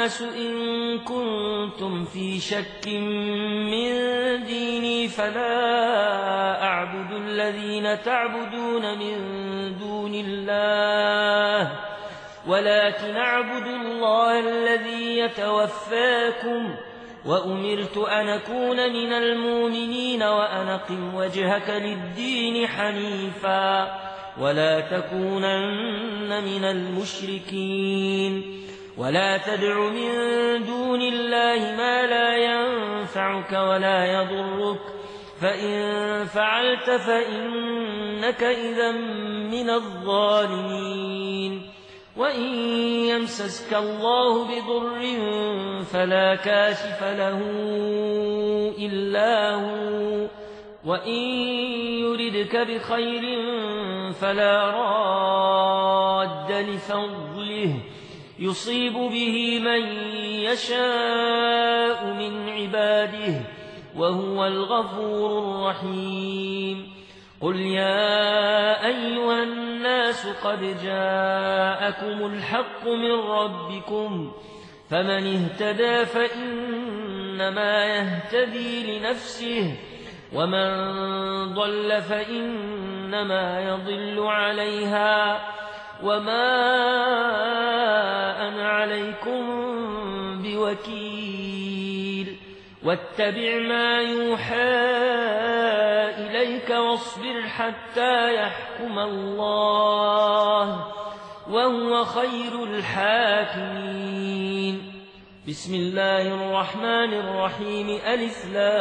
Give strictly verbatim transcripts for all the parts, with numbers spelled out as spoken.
الناس إن كنتم في شك من ديني فلا أعبد الذين تعبدون من دون الله ولكن أعبد الله الذي يتوفاكم وأمرت أن أكون من المؤمنين وأن أقم وجهك للدين حنيفا ولا تكونن من المشركين ولا تدع من دون الله ما لا ينفعك ولا يضرك فإن فعلت فإنك إذا من الظالمين وإن يمسسك الله بضر فلا كاشف له إلا هو وإن يردك بخير فلا راد لفضله يصيب به من يشاء من عباده وهو الغفور الرحيم قل يا أيها الناس قد جاءكم الحق من ربكم فمن اهتدى فإنما يهتدي لنفسه ومن ضل فإنما يضل عليها وما أنا عليكم بوكيل واتبع ما يوحى إليك واصبر حتى يحكم الله وهو خير الحاكمين بسم الله الرحمن الرحيم ألف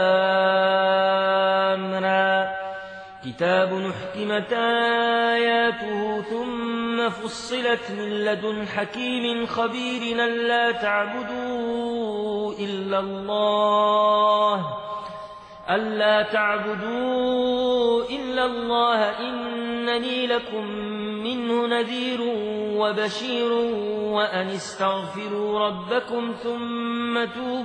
لام را كتاب أحكمت آياته ثم فصلت من لدن حكيم خبير ألا تعبدوا إلا الله ألا تعبدوا إلا الله إنني لكم منه نذير وبشير وأن استغفروا ربكم ثم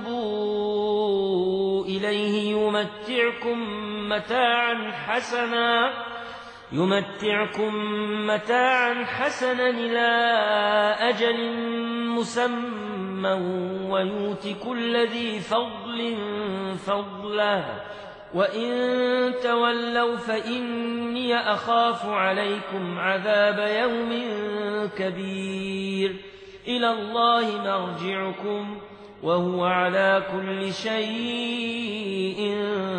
توبوا إليه يمتعكم متاعا حسنا يمتعكم متاعا حسنا إلى أجل مسمى ويؤت كل ذي فضل فضله وإن تولوا فإني أخاف عليكم عذاب يوم كبير إلى الله مرجعكم وهو على كل شيء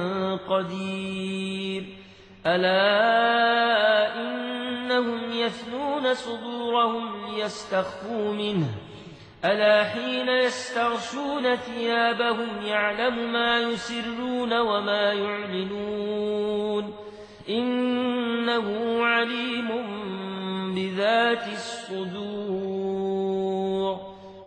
قدير ألا إنهم يثنون صدورهم ليستخفوا منه ألا حين يستغشون ثيابهم يعلم ما يسرون وما يعلنون إنه عليم بذات الصدور